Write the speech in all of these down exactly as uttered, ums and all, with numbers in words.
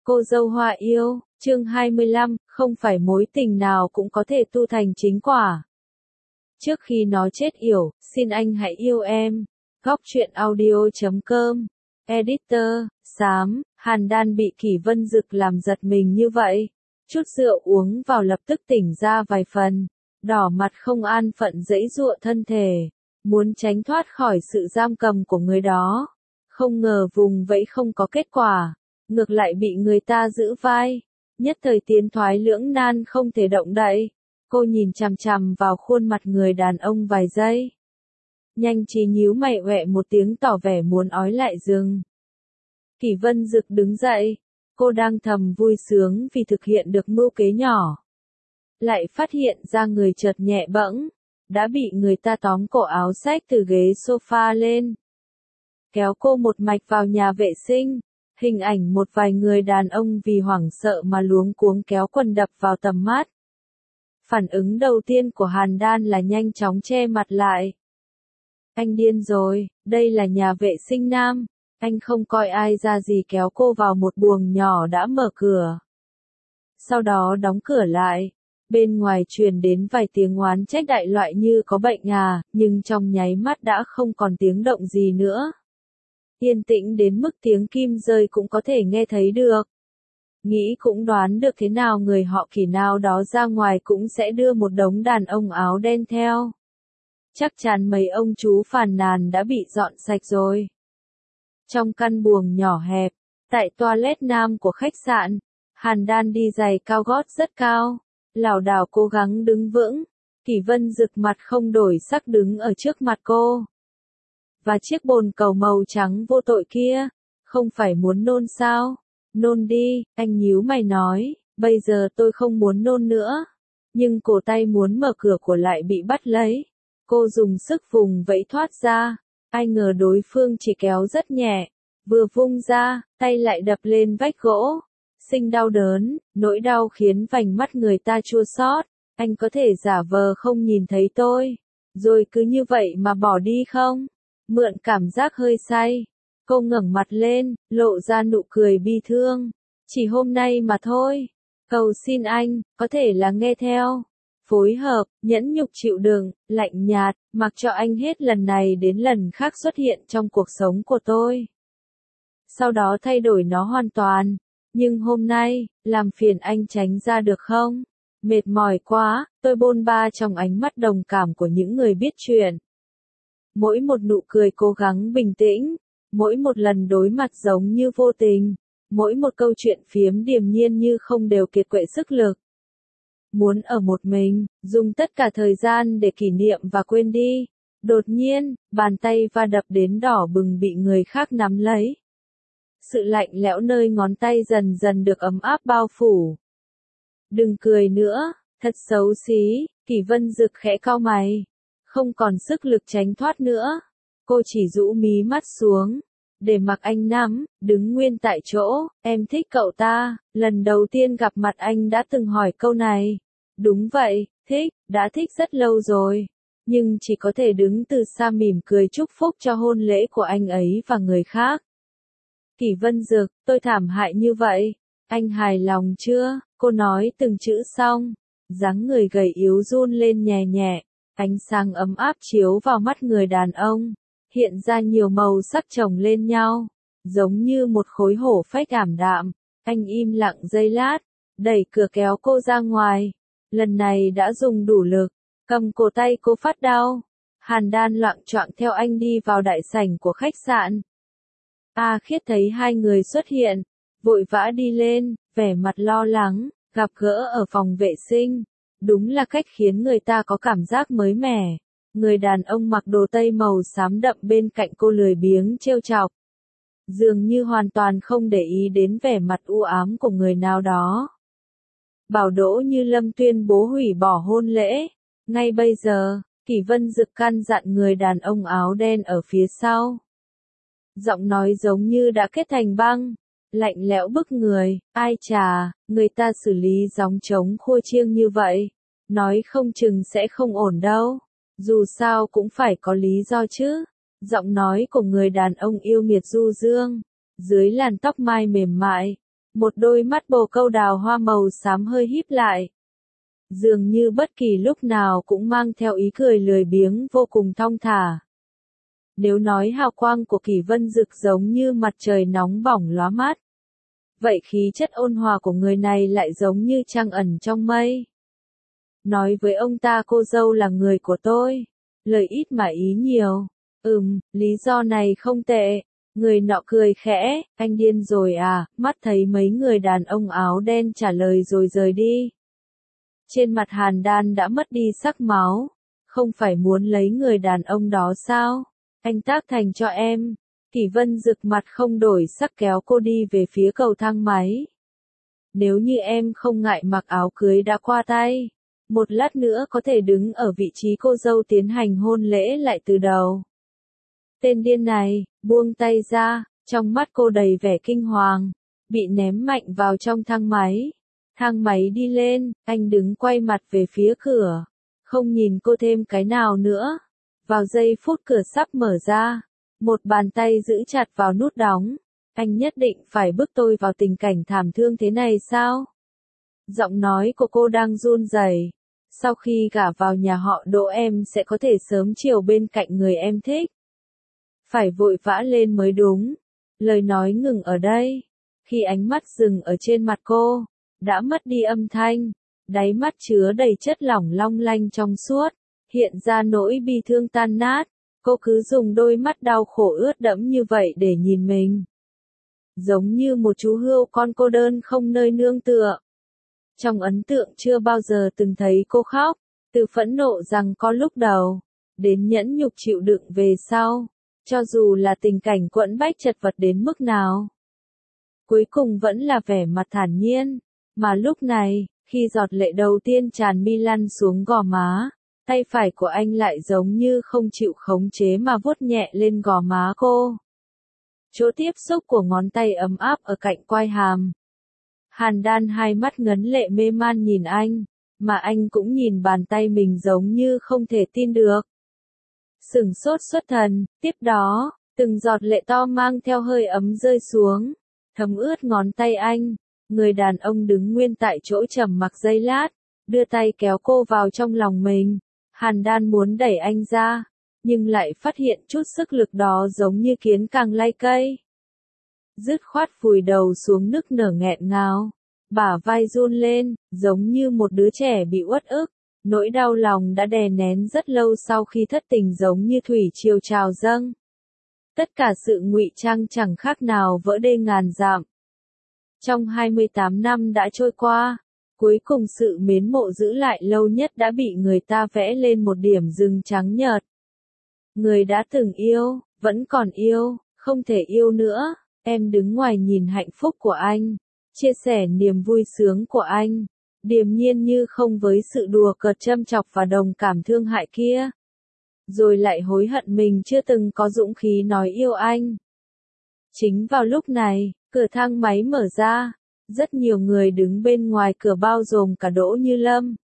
Cô dâu Hoa yêu, chương hai mươi lăm, không phải mối tình nào cũng có thể tu thành chính quả. Trước khi nó chết yểu, xin anh hãy yêu em. Góc truyện audio chấm com. Editor, xám, Hàn Đan bị Kỷ Vân Dực làm giật mình như vậy. Chút rượu uống vào lập tức tỉnh ra vài phần. Đỏ mặt không an phận giãy giụa thân thể. Muốn tránh thoát khỏi sự giam cầm của người đó. Không ngờ vùng vẫy không có kết quả. Ngược lại bị người ta giữ vai. Nhất thời tiến thoái lưỡng nan không thể động đậy. Cô nhìn chằm chằm vào khuôn mặt người đàn ông vài giây. Nhanh trí nhíu mày oẹ một tiếng tỏ vẻ muốn ói lại dừng. Kỷ Vân Dực đứng dậy. Cô đang thầm vui sướng vì thực hiện được mưu kế nhỏ. Lại phát hiện ra người chợt nhẹ bẫng. Đã bị người ta tóm cổ áo xách từ ghế sofa lên. Kéo cô một mạch vào nhà vệ sinh. Hình ảnh một vài người đàn ông vì hoảng sợ mà luống cuống kéo quần đập vào tầm mắt. Phản ứng đầu tiên của Hàn Đan là nhanh chóng che mặt lại. Anh điên rồi, đây là nhà vệ sinh nam. Anh không coi ai ra gì kéo cô vào một buồng nhỏ đã mở cửa. Sau đó đóng cửa lại. Bên ngoài truyền đến vài tiếng oán trách đại loại như có bệnh à, nhưng trong nháy mắt đã không còn tiếng động gì nữa. Yên tĩnh đến mức tiếng kim rơi cũng có thể nghe thấy được. Nghĩ cũng đoán được thế nào người họ Kỷ nào đó ra ngoài cũng sẽ đưa một đống đàn ông áo đen theo. Chắc chắn mấy ông chú phàn nàn đã bị dọn sạch rồi. Trong căn buồng nhỏ hẹp, tại toilet nam của khách sạn, Hàn Đan đi giày cao gót rất cao, lảo đảo cố gắng đứng vững. Kỷ Vân Dực mặt không đổi sắc đứng ở trước mặt cô. Và chiếc bồn cầu màu trắng vô tội kia, không phải muốn nôn sao? Nôn đi, anh nhíu mày nói, bây giờ tôi không muốn nôn nữa. Nhưng cổ tay muốn mở cửa của lại bị bắt lấy. Cô dùng sức vùng vẫy thoát ra, ai ngờ đối phương chỉ kéo rất nhẹ, vừa vung ra, tay lại đập lên vách gỗ. Sinh đau đớn, nỗi đau khiến vành mắt người ta chua xót. Anh có thể giả vờ không nhìn thấy tôi, rồi cứ như vậy mà bỏ đi không? Mượn cảm giác hơi say. Cô ngẩng mặt lên, lộ ra nụ cười bi thương. Chỉ hôm nay mà thôi. Cầu xin anh, có thể là nghe theo. Phối hợp, nhẫn nhục chịu đựng, lạnh nhạt, mặc cho anh hết lần này đến lần khác xuất hiện trong cuộc sống của tôi. Sau đó thay đổi nó hoàn toàn. Nhưng hôm nay, làm phiền anh tránh ra được không? Mệt mỏi quá, tôi bôn ba trong ánh mắt đồng cảm của những người biết chuyện. Mỗi một nụ cười cố gắng bình tĩnh, mỗi một lần đối mặt giống như vô tình, mỗi một câu chuyện phiếm điềm nhiên như không đều kiệt quệ sức lực. Muốn ở một mình, dùng tất cả thời gian để kỷ niệm và quên đi. Đột nhiên, bàn tay va đập đến đỏ bừng bị người khác nắm lấy. Sự lạnh lẽo nơi ngón tay dần dần được ấm áp bao phủ. Đừng cười nữa, thật xấu xí, Kỷ Vân Dực khẽ cau mày. Không còn sức lực tránh thoát nữa. Cô chỉ rũ mí mắt xuống. Để mặc anh nắm, đứng nguyên tại chỗ. Em thích cậu ta. Lần đầu tiên gặp mặt anh đã từng hỏi câu này. Đúng vậy, thích, đã thích rất lâu rồi. Nhưng chỉ có thể đứng từ xa mỉm cười chúc phúc cho hôn lễ của anh ấy và người khác. Kỷ Vân Dực, tôi thảm hại như vậy. Anh hài lòng chưa? Cô nói từng chữ xong. Dáng người gầy yếu run lên nhẹ nhẹ. Ánh sáng ấm áp chiếu vào mắt người đàn ông, hiện ra nhiều màu sắc chồng lên nhau, giống như một khối hổ phách ảm đạm. Anh im lặng giây lát, đẩy cửa kéo cô ra ngoài. Lần này đã dùng đủ lực, cầm cổ tay cô phát đau. Hàn Đan loạng choạng theo anh đi vào đại sảnh của khách sạn. A Khiết thấy hai người xuất hiện, vội vã đi lên, vẻ mặt lo lắng, gặp gỡ ở phòng vệ sinh. Đúng là cách khiến người ta có cảm giác mới mẻ. Người đàn ông mặc đồ tây màu xám đậm bên cạnh cô lười biếng trêu chọc. Dường như hoàn toàn không để ý đến vẻ mặt u ám của người nào đó. Bảo Đỗ Như Lâm tuyên bố hủy bỏ hôn lễ. Ngay bây giờ, Kỷ Vân Dực căn dặn người đàn ông áo đen ở phía sau. Giọng nói giống như đã kết thành băng. Lạnh lẽo bức người, ai chà, người ta xử lý gióng trống khua chiêng như vậy. Nói không chừng sẽ không ổn đâu. Dù sao cũng phải có lý do chứ. Giọng nói của người đàn ông yêu nghiệt du dương. Dưới làn tóc mai mềm mại. Một đôi mắt bồ câu đào hoa màu xám hơi híp lại. Dường như bất kỳ lúc nào cũng mang theo ý cười lười biếng vô cùng thong thả. Nếu nói hào quang của Kỷ Vân Dực giống như mặt trời nóng bỏng lóa mắt, vậy khí chất ôn hòa của người này lại giống như trăng ẩn trong mây. Nói với ông ta cô dâu là người của tôi, lời ít mà ý nhiều. Ừm, lý do này không tệ. Người nọ cười khẽ, anh điên rồi à, mắt thấy mấy người đàn ông áo đen trả lời rồi rời đi. Trên mặt Hàn Đan đã mất đi sắc máu, không phải muốn lấy người đàn ông đó sao? Anh tác thành cho em. Kỷ Vân Dực mặt không đổi sắc kéo cô đi về phía cầu thang máy. Nếu như em không ngại mặc áo cưới đã qua tay, một lát nữa có thể đứng ở vị trí cô dâu tiến hành hôn lễ lại từ đầu. Tên điên này, buông tay ra, trong mắt cô đầy vẻ kinh hoàng, bị ném mạnh vào trong thang máy. Thang máy đi lên, anh đứng quay mặt về phía cửa, không nhìn cô thêm cái nào nữa. Vào giây phút cửa sắp mở ra, một bàn tay giữ chặt vào nút đóng. Anh nhất định phải bước tôi vào tình cảnh thảm thương thế này sao? Giọng nói của cô đang run rẩy. Sau khi gả vào nhà họ Đỗ em sẽ có thể sớm chiều bên cạnh người em thích. Phải vội vã lên mới đúng. Lời nói ngừng ở đây. Khi ánh mắt dừng ở trên mặt cô, đã mất đi âm thanh, đáy mắt chứa đầy chất lỏng long lanh trong suốt, hiện ra nỗi bi thương tan nát. Cô cứ dùng đôi mắt đau khổ ướt đẫm như vậy để nhìn mình. Giống như một chú hươu con cô đơn không nơi nương tựa. Trong ấn tượng chưa bao giờ từng thấy cô khóc, từ phẫn nộ rằng có lúc đầu, đến nhẫn nhục chịu đựng về sau, cho dù là tình cảnh quẫn bách chật vật đến mức nào. Cuối cùng vẫn là vẻ mặt thản nhiên, mà lúc này, khi giọt lệ đầu tiên tràn mi lăn xuống gò má, tay phải của anh lại giống như không chịu khống chế mà vuốt nhẹ lên gò má cô. Chỗ tiếp xúc của ngón tay ấm áp ở cạnh quai hàm. Hàn Đan hai mắt ngấn lệ mê man nhìn anh, mà anh cũng nhìn bàn tay mình giống như không thể tin được. Sửng sốt xuất thần, tiếp đó, từng giọt lệ to mang theo hơi ấm rơi xuống, thấm ướt ngón tay anh. Người đàn ông đứng nguyên tại chỗ trầm mặc giây lát, đưa tay kéo cô vào trong lòng mình. Hàn Đan muốn đẩy anh ra, nhưng lại phát hiện chút sức lực đó giống như kiến càng lay cây. Dứt khoát vùi đầu xuống nức nở nghẹn ngào, bả vai run lên, giống như một đứa trẻ bị uất ức. Nỗi đau lòng đã đè nén rất lâu sau khi thất tình giống như thủy triều trào dâng. Tất cả sự ngụy trang chẳng khác nào vỡ đê ngàn dặm. Trong hai mươi tám năm đã trôi qua, cuối cùng sự mến mộ giữ lại lâu nhất đã bị người ta vẽ lên một điểm dừng trắng nhợt. Người đã từng yêu, vẫn còn yêu, không thể yêu nữa. Em đứng ngoài nhìn hạnh phúc của anh, chia sẻ niềm vui sướng của anh, điềm nhiên như không với sự đùa cợt châm chọc và đồng cảm thương hại kia. Rồi lại hối hận mình chưa từng có dũng khí nói yêu anh. Chính vào lúc này, cửa thang máy mở ra, rất nhiều người đứng bên ngoài cửa bao gồm cả Đỗ Như Lâm.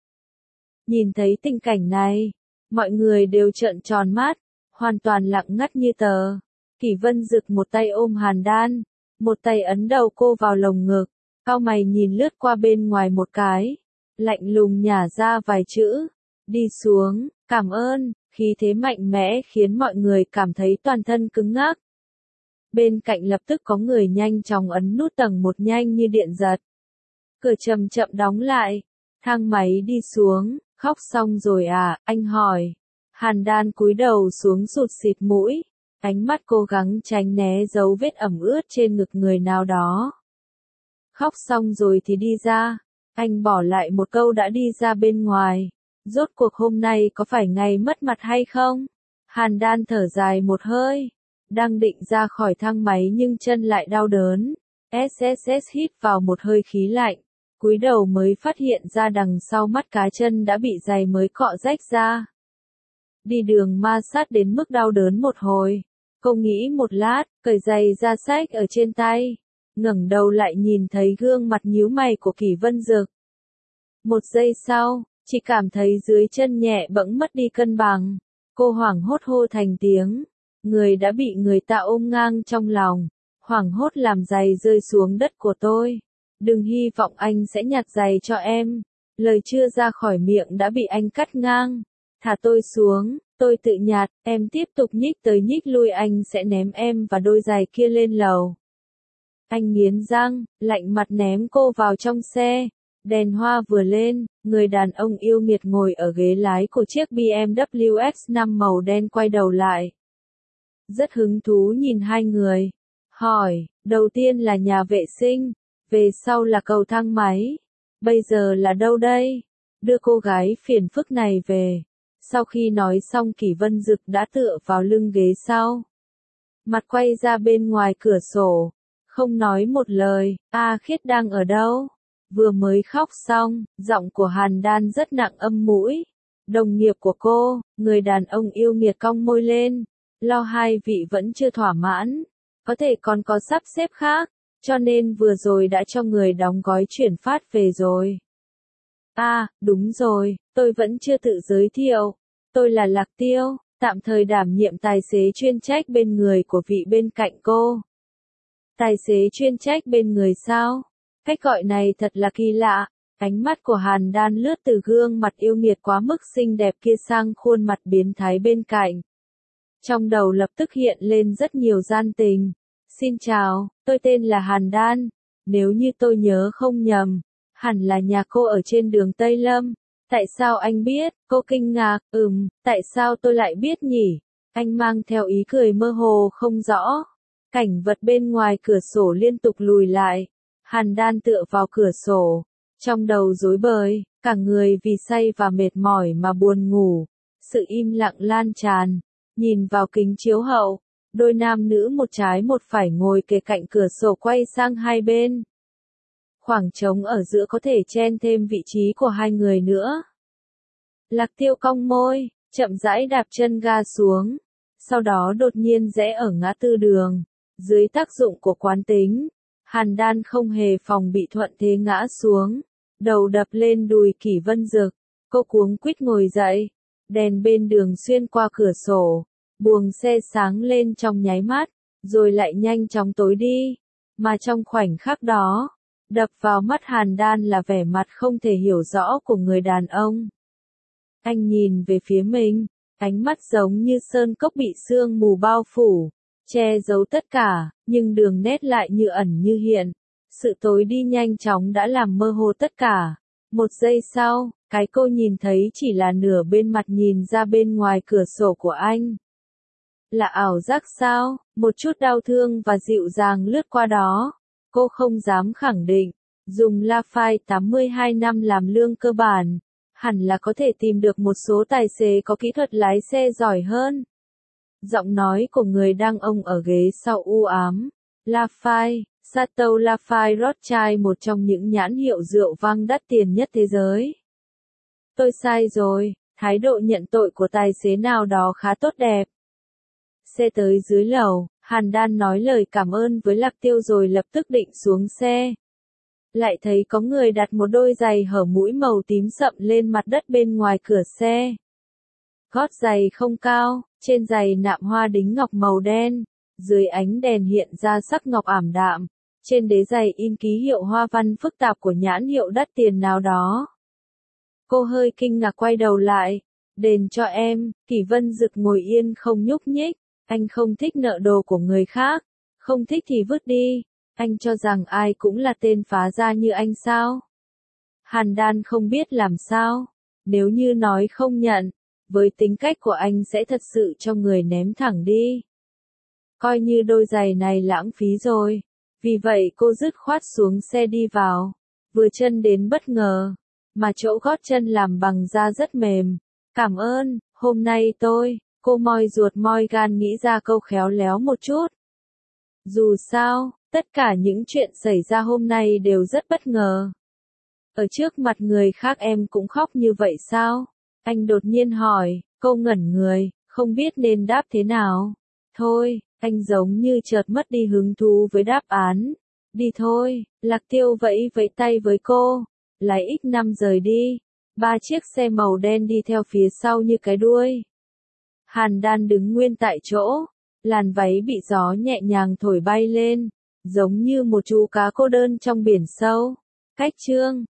Nhìn thấy tình cảnh này, mọi người đều trợn tròn mắt, hoàn toàn lặng ngắt như tờ. Kỷ Vân Dực một tay ôm Hàn Đan, một tay ấn đầu cô vào lồng ngực, cau mày nhìn lướt qua bên ngoài một cái, lạnh lùng nhả ra vài chữ, đi xuống, cảm ơn, khí thế mạnh mẽ khiến mọi người cảm thấy toàn thân cứng ngắc. Bên cạnh lập tức có người nhanh chóng ấn nút tầng một nhanh như điện giật. Cửa chậm chậm đóng lại, thang máy đi xuống, khóc xong rồi à, anh hỏi. Hàn Đan cúi đầu xuống sụt xịt mũi, ánh mắt cố gắng tránh né dấu vết ẩm ướt trên ngực người nào đó. Khóc xong rồi thì đi ra, anh bỏ lại một câu đã đi ra bên ngoài. Rốt cuộc hôm nay có phải ngày mất mặt hay không? Hàn Đan thở dài một hơi, đang định ra khỏi thang máy nhưng chân lại đau đớn. ét ét ét hít vào một hơi khí lạnh, cúi đầu mới phát hiện ra đằng sau mắt cá chân đã bị giày mới cọ rách ra. Đi đường ma sát đến mức đau đớn một hồi, cô nghĩ một lát, cởi giày ra xách ở trên tay, ngẩng đầu lại nhìn thấy gương mặt nhíu mày của Kỷ Vân Dực. Một giây sau, chỉ cảm thấy dưới chân nhẹ bẫng mất đi cân bằng, cô hoảng hốt hô thành tiếng, người đã bị người ta ôm ngang trong lòng, hoảng hốt làm giày rơi xuống đất của tôi. Đừng hy vọng anh sẽ nhặt giày cho em. Lời chưa ra khỏi miệng đã bị anh cắt ngang. Thả tôi xuống, tôi tự nhặt, em tiếp tục nhích tới nhích lui, anh sẽ ném em và đôi giày kia lên lầu. Anh nghiến răng, lạnh mặt ném cô vào trong xe. Đèn hoa vừa lên, người đàn ông yêu nghiệt ngồi ở ghế lái của chiếc bê em vê X năm màu đen quay đầu lại. Rất hứng thú nhìn hai người. Hỏi, đầu tiên là nhà vệ sinh, về sau là cầu thang máy. Bây giờ là đâu đây? Đưa cô gái phiền phức này về. Sau khi nói xong Kỷ Vân Dực đã tựa vào lưng ghế sau. Mặt quay ra bên ngoài cửa sổ. Không nói một lời, A Khiết đang ở đâu? Vừa mới khóc xong, giọng của Hàn Đan rất nặng âm mũi. Đồng nghiệp của cô, người đàn ông yêu nghiệt cong môi lên. Lo hai vị vẫn chưa thỏa mãn. Có thể còn có sắp xếp khác. Cho nên vừa rồi đã cho người đóng gói chuyển phát về rồi. À, đúng rồi, tôi vẫn chưa tự giới thiệu. Tôi là Lạc Tiêu, tạm thời đảm nhiệm tài xế chuyên trách bên người của vị bên cạnh cô. Tài xế chuyên trách bên người sao? Cách gọi này thật là kỳ lạ. Ánh mắt của Hàn Đan lướt từ gương mặt yêu nghiệt quá mức xinh đẹp kia sang khuôn mặt biến thái bên cạnh. Trong đầu lập tức hiện lên rất nhiều gian tình. Xin chào, tôi tên là Hàn Đan. Nếu như tôi nhớ không nhầm, hẳn là nhà cô ở trên đường Tây Lâm. Tại sao anh biết? Cô kinh ngạc, ừm, tại sao tôi lại biết nhỉ? Anh mang theo ý cười mơ hồ không rõ. Cảnh vật bên ngoài cửa sổ liên tục lùi lại. Hàn Đan tựa vào cửa sổ. Trong đầu rối bời, cả người vì say và mệt mỏi mà buồn ngủ. Sự im lặng lan tràn. Nhìn vào kính chiếu hậu. Đôi nam nữ một trái một phải ngồi kề cạnh cửa sổ quay sang hai bên. Khoảng trống ở giữa có thể chen thêm vị trí của hai người nữa. Lạc Tiêu cong môi, chậm rãi đạp chân ga xuống. Sau đó đột nhiên rẽ ở ngã tư đường. Dưới tác dụng của quán tính, Hàn Đan không hề phòng bị thuận thế ngã xuống. Đầu đập lên đùi Kỷ Vân Dực. Cô cuống quýt ngồi dậy. Đèn bên đường xuyên qua cửa sổ. Buồng xe sáng lên trong nháy mắt, rồi lại nhanh chóng tối đi. Mà trong khoảnh khắc đó, đập vào mắt Hàn Đan là vẻ mặt không thể hiểu rõ của người đàn ông. Anh nhìn về phía mình, ánh mắt giống như sơn cốc bị sương mù bao phủ, che giấu tất cả, nhưng đường nét lại như ẩn như hiện. Sự tối đi nhanh chóng đã làm mơ hồ tất cả. Một giây sau, cái cô nhìn thấy chỉ là nửa bên mặt nhìn ra bên ngoài cửa sổ của anh. Là ảo giác sao? Một chút đau thương và dịu dàng lướt qua đó. Cô không dám khẳng định. Dùng Lafite tám mươi hai năm làm lương cơ bản. Hẳn là có thể tìm được một số tài xế có kỹ thuật lái xe giỏi hơn. Giọng nói của người đàn ông ở ghế sau u ám. Lafite, Chateau Lafite Rothschild, một trong những nhãn hiệu rượu vang đắt tiền nhất thế giới. Tôi sai rồi, thái độ nhận tội của tài xế nào đó khá tốt đẹp. Xe tới dưới lầu, Hàn Đan nói lời cảm ơn với Lạc Tiêu rồi lập tức định xuống xe. Lại thấy có người đặt một đôi giày hở mũi màu tím sậm lên mặt đất bên ngoài cửa xe. Gót giày không cao, trên giày nạm hoa đính ngọc màu đen, dưới ánh đèn hiện ra sắc ngọc ảm đạm. Trên đế giày in ký hiệu hoa văn phức tạp của nhãn hiệu đắt tiền nào đó. Cô hơi kinh ngạc quay đầu lại. Đền cho em. Kỷ Vân Dực ngồi yên không nhúc nhích. Anh không thích nợ đồ của người khác. Không thích thì vứt đi. Anh cho rằng ai cũng là tên phá gia như anh sao? Hàn Đan không biết làm sao. Nếu như nói không nhận, với tính cách của anh sẽ thật sự cho người ném thẳng đi. Coi như đôi giày này lãng phí rồi. Vì vậy cô dứt khoát xuống xe đi vào. Vừa chân đến bất ngờ. Mà chỗ gót chân làm bằng da rất mềm. Cảm ơn, hôm nay tôi, cô moi ruột moi gan nghĩ ra câu khéo léo một chút. Dù sao, tất cả những chuyện xảy ra hôm nay đều rất bất ngờ. Ở trước mặt người khác em cũng khóc như vậy sao? Anh đột nhiên hỏi, cô ngẩn người, không biết nên đáp thế nào. Thôi, anh giống như chợt mất đi hứng thú với đáp án. Đi thôi, Lạc Tiêu vẫy vẫy tay với cô. Lái X năm rời đi. Ba chiếc xe màu đen đi theo phía sau như cái đuôi. Hàn Đan đứng nguyên tại chỗ. Làn váy bị gió nhẹ nhàng thổi bay lên. giống như một chú cá cô đơn trong biển sâu. Cách chương